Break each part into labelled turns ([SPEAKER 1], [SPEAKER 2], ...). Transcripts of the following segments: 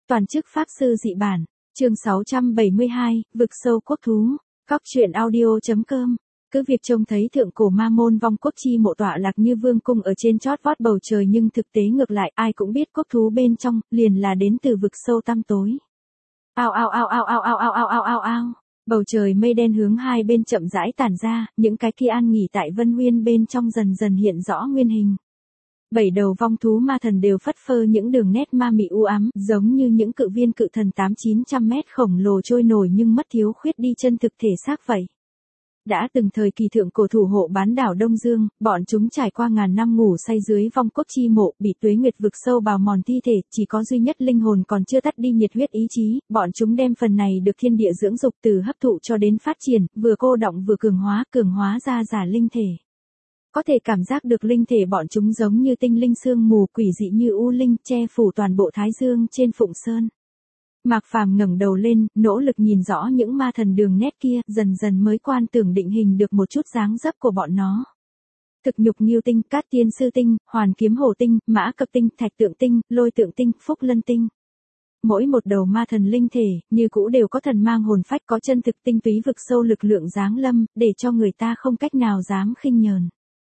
[SPEAKER 1] Toàn chức pháp sư dị bản, chương 672, vực sâu quốc thú, Cóc truyện audio.com. Cứ việc trông thấy thượng cổ ma môn vong quốc chi mộ tọa lạc như vương cung ở trên chót vót bầu trời, nhưng thực tế ngược lại, ai cũng biết quốc thú bên trong liền là đến từ vực sâu tăm tối. Ao ao ao ao ao ao ao ao ao ao ao. Bầu trời mây đen hướng hai bên chậm rãi tản ra, những cái kia an nghỉ tại Vân Nguyên bên trong dần dần hiện rõ nguyên hình. 7 đầu vong thú ma thần đều phất phơ những đường nét ma mị u ám, giống như những cự viên cự thần 800-900 mét khổng lồ trôi nổi nhưng mất thiếu khuyết đi chân thực thể xác vậy. Đã từng thời kỳ thượng cổ thủ hộ bán đảo Đông Dương, bọn chúng trải qua ngàn năm ngủ say dưới vong quốc chi mộ, bị tuế nguyệt vực sâu bào mòn thi thể, chỉ có duy nhất linh hồn còn chưa tắt đi nhiệt huyết ý chí, bọn chúng đem phần này được thiên địa dưỡng dục từ hấp thụ cho đến phát triển, vừa cô đọng vừa cường hóa ra giả linh thể. Có thể cảm giác được linh thể bọn chúng giống như tinh linh sương mù, quỷ dị như u linh, che phủ toàn bộ Thái Dương trên Phụng Sơn. Mạc Phàm ngẩng đầu lên, nỗ lực nhìn rõ những ma thần đường nét kia, dần dần mới quan tưởng định hình được một chút dáng dấp của bọn nó. Thực nhục Nghiêu tinh, Cát Tiên Sư tinh, Hoàn Kiếm Hổ tinh, Mã Cập tinh, Thạch Tượng tinh, Lôi Tượng tinh, Phúc Lân tinh. Mỗi một đầu ma thần linh thể, như cũ đều có thần mang hồn phách, có chân thực tinh túy vực sâu lực lượng giáng lâm, để cho người ta không cách nào dám khinh nhờn.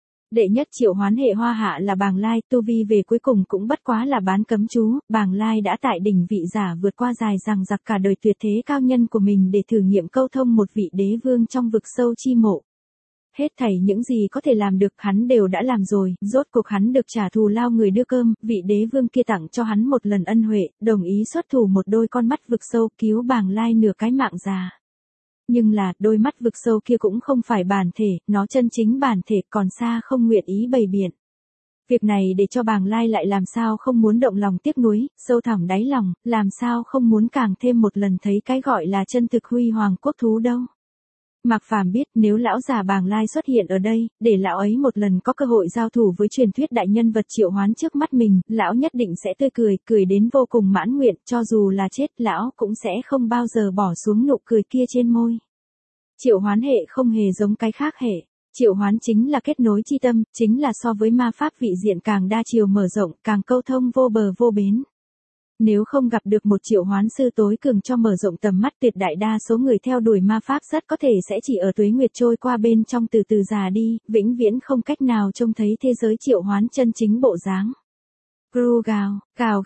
[SPEAKER 1] Đệ nhất triệu hoán hệ hoa hạ là Bàng Lai, tu vi về cuối cùng cũng bất quá là bán cấm chú, Bàng Lai đã tại đỉnh vị giả vượt qua dài dằng dặc cả đời tuyệt thế cao nhân của mình để thử nghiệm câu thông một vị đế vương trong vực sâu chi mộ. Hết thảy những gì có thể làm được hắn đều đã làm rồi, rốt cuộc hắn được trả thù lao người đưa cơm, vị đế vương kia tặng cho hắn một lần ân huệ, đồng ý xuất thủ một đôi con mắt vực sâu cứu Bàng Lai nửa cái mạng già. Nhưng là, đôi mắt vực sâu kia cũng không phải bản thể, nó chân chính bản thể còn xa không nguyện ý bày biện. Việc này để cho Bàng Lai lại làm sao không muốn động lòng tiếc nuối, sâu thẳm đáy lòng, làm sao không muốn càng thêm một lần thấy cái gọi là chân thực huy hoàng quốc thú đâu. Mạc Phàm biết nếu lão già Bàng Lai xuất hiện ở đây, để lão ấy một lần có cơ hội giao thủ với truyền thuyết đại nhân vật triệu hoán trước mắt mình, lão nhất định sẽ tươi cười đến vô cùng mãn nguyện, cho dù là chết lão cũng sẽ không bao giờ bỏ xuống nụ cười kia trên môi. Triệu hoán hệ không hề giống cái khác hệ. Triệu hoán chính là kết nối chi tâm, chính là so với ma pháp vị diện càng đa chiều mở rộng, càng câu thông vô bờ vô bến. Nếu không gặp được một triệu hoán sư tối cường cho mở rộng tầm mắt, tuyệt đại đa số người theo đuổi ma pháp rất có thể sẽ chỉ ở tuế nguyệt trôi qua bên trong từ từ già đi, vĩnh viễn không cách nào trông thấy thế giới triệu hoán chân chính bộ dáng. Gru gào,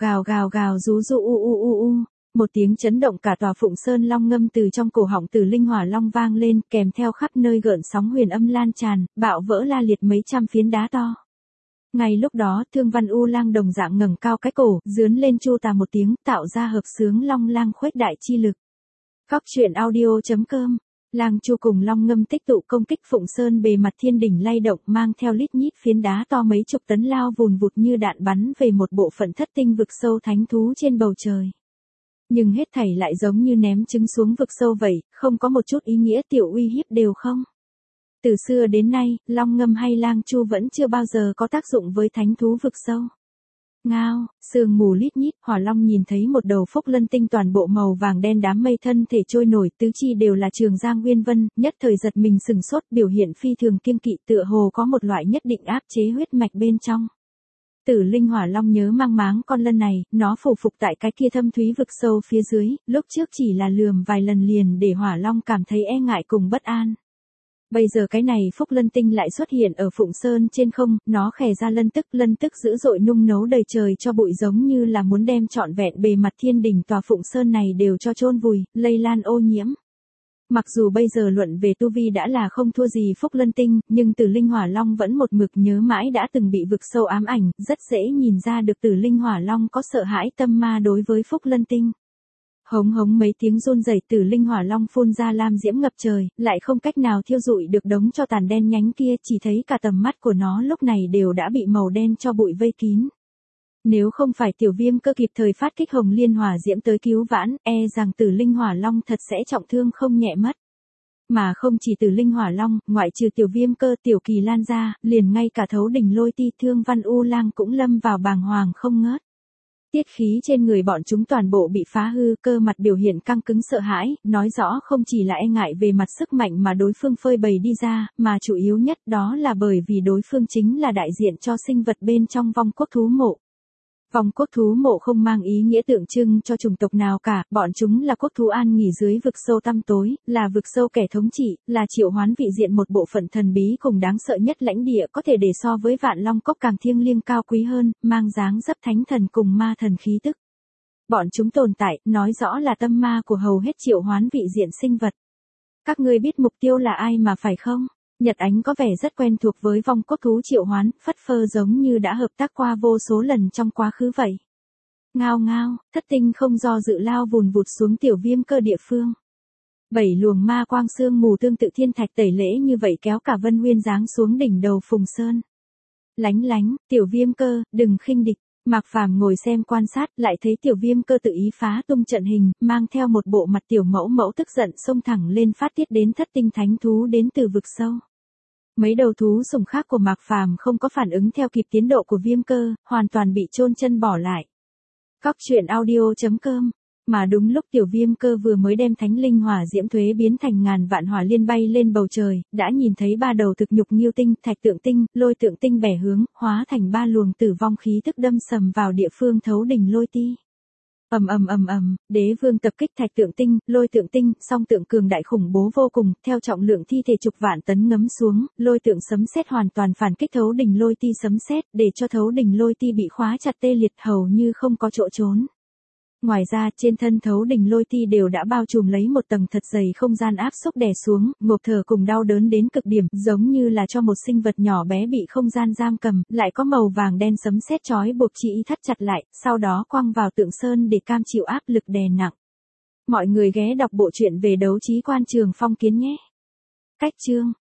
[SPEAKER 1] gào rú ru u. Một tiếng chấn động cả tòa Phụng Sơn long ngâm từ trong cổ họng Tử Linh Hỏa Long vang lên, kèm theo khắp nơi gợn sóng huyền âm lan tràn, bạo vỡ la liệt mấy trăm phiến đá to. Ngay lúc đó, Thương Văn U Lang đồng dạng ngẩng cao cái cổ, dướn lên chu tà một tiếng, tạo ra hợp xướng long lang khuếch đại chi lực. Cóc truyện audio.com. Lang chu cùng long ngâm tích tụ công kích Phụng Sơn bề mặt thiên đỉnh lay động, mang theo lít nhít phiến đá to mấy chục tấn lao vùn vụt như đạn bắn về một bộ phận thất tinh vực sâu thánh thú trên bầu trời. Nhưng hết thảy lại giống như ném trứng xuống vực sâu vậy, không có một chút ý nghĩa tiểu uy hiếp đều không. Từ xưa đến nay, long ngâm hay lang chu vẫn chưa bao giờ có tác dụng với thánh thú vực sâu. Ngao, sương mù lít nhít, Hỏa Long nhìn thấy một đầu Phúc Lân tinh toàn bộ màu vàng đen đám mây thân thể trôi nổi, tứ chi đều là Trường Giang Uyên Vân, nhất thời giật mình sừng sốt, biểu hiện phi thường kiêng kỵ, tựa hồ có một loại nhất định áp chế huyết mạch bên trong. Tử Linh Hỏa Long nhớ mang máng con lân này, nó phủ phục tại cái kia thâm thúy vực sâu phía dưới, lúc trước chỉ là lườm vài lần liền để Hỏa Long cảm thấy e ngại cùng bất an. Bây giờ cái này Phúc Lân tinh lại xuất hiện ở Phụng Sơn trên không, nó khè ra lân tức dữ dội nung nấu đầy trời cho bụi, giống như là muốn đem trọn vẹn bề mặt thiên đỉnh tòa Phụng Sơn này đều cho chôn vùi, lây lan ô nhiễm. Mặc dù bây giờ luận về tu vi đã là không thua gì Phúc Lân tinh, nhưng Tử Linh Hỏa Long vẫn một mực nhớ mãi đã từng bị vực sâu ám ảnh, rất dễ nhìn ra được Tử Linh Hỏa Long có sợ hãi tâm ma đối với Phúc Lân tinh. Hống mấy tiếng run rẩy, Tử Linh Hỏa Long phun ra lam diễm ngập trời, lại không cách nào thiêu dụi được đống tro tàn đen nhánh kia, chỉ thấy cả tầm mắt của nó lúc này đều đã bị màu đen cho bụi vây kín. Nếu không phải Tiểu Viêm Cơ kịp thời phát kích hồng liên hỏa diễm tới cứu vãn, e rằng Tử Linh Hỏa Long thật sẽ trọng thương không nhẹ mất. Mà không chỉ Tử Linh Hỏa Long, ngoại trừ Tiểu Viêm Cơ, Tiểu Kỳ Lan ra, liền ngay cả Thấu Đỉnh Lôi Ti, Thương Văn U Lang cũng lâm vào bàng hoàng không ngớt. Tiết khí trên người bọn chúng toàn bộ bị phá hư, cơ mặt biểu hiện căng cứng sợ hãi, nói rõ không chỉ là e ngại về mặt sức mạnh mà đối phương phơi bày đi ra, mà chủ yếu nhất đó là bởi vì đối phương chính là đại diện cho sinh vật bên trong vong quốc thú mộ. Vong cốt thú mộ không mang ý nghĩa tượng trưng cho chủng tộc nào cả, bọn chúng là cốt thú an nghỉ dưới vực sâu tăm tối, là vực sâu kẻ thống trị, là triệu hoán vị diện một bộ phận thần bí cùng đáng sợ nhất lãnh địa có thể để so với Vạn Long Cốc càng thiêng liêng cao quý hơn, mang dáng dấp thánh thần cùng ma thần khí tức. Bọn chúng tồn tại, nói rõ là tâm ma của hầu hết triệu hoán vị diện sinh vật. Các ngươi biết mục tiêu là ai mà phải không? Nhật Ánh có vẻ rất quen thuộc với vong cốt thú triệu hoán, phất phơ giống như đã hợp tác qua vô số lần trong quá khứ vậy. Ngao ngao, thất tinh không do dự lao vùn vụt xuống tiểu viêm cơ địa phương. 7 luồng ma quang sương mù tương tự thiên thạch tẩy lễ như vậy kéo cả Vân Nguyên giáng xuống đỉnh đầu Phùng Sơn. Lánh lánh, tiểu viêm cơ, đừng khinh địch. Mạc Phàm ngồi xem quan sát, lại thấy tiểu viêm cơ tự ý phá tung trận hình, mang theo một bộ mặt tiểu mẫu mẫu tức giận xông thẳng lên phát tiết đến thất tinh thánh thú đến từ vực sâu. Mấy đầu thú sủng khác của Mạc Phàm không có phản ứng theo kịp tiến độ của viêm cơ, hoàn toàn bị chôn chân bỏ lại. Cóc truyện audio.com. Mà đúng lúc tiểu viêm cơ vừa mới đem thánh linh hỏa diễm thuế biến thành ngàn vạn hỏa liên bay lên bầu trời, đã nhìn thấy ba đầu thực nhục nghiêu tinh, thạch tượng tinh, lôi tượng tinh bẻ hướng, hóa thành ba luồng tử vong khí tức đâm sầm vào địa phương thấu đỉnh lôi ti. Đế vương tập kích thạch tượng tinh, lôi tượng tinh, song tượng cường đại khủng bố vô cùng, theo trọng lượng thi thể chục vạn tấn ngấm xuống, lôi tượng sấm sét hoàn toàn phản kích thấu đỉnh lôi ti sấm sét, để cho thấu đỉnh lôi ti bị khóa chặt tê liệt hầu như không có chỗ trốn. Ngoài ra, trên thân thấu đỉnh lôi ti đều đã bao trùm lấy một tầng thật dày không gian áp xúc đè xuống, ngộp thở cùng đau đớn đến cực điểm, giống như là cho một sinh vật nhỏ bé bị không gian giam cầm, lại có màu vàng đen sấm sét chói buộc chị thắt chặt lại, sau đó quăng vào tượng sơn để cam chịu áp lực đè nặng. Mọi người ghé đọc bộ truyện về đấu trí quan Trường Phong Kiến nhé. Cách chương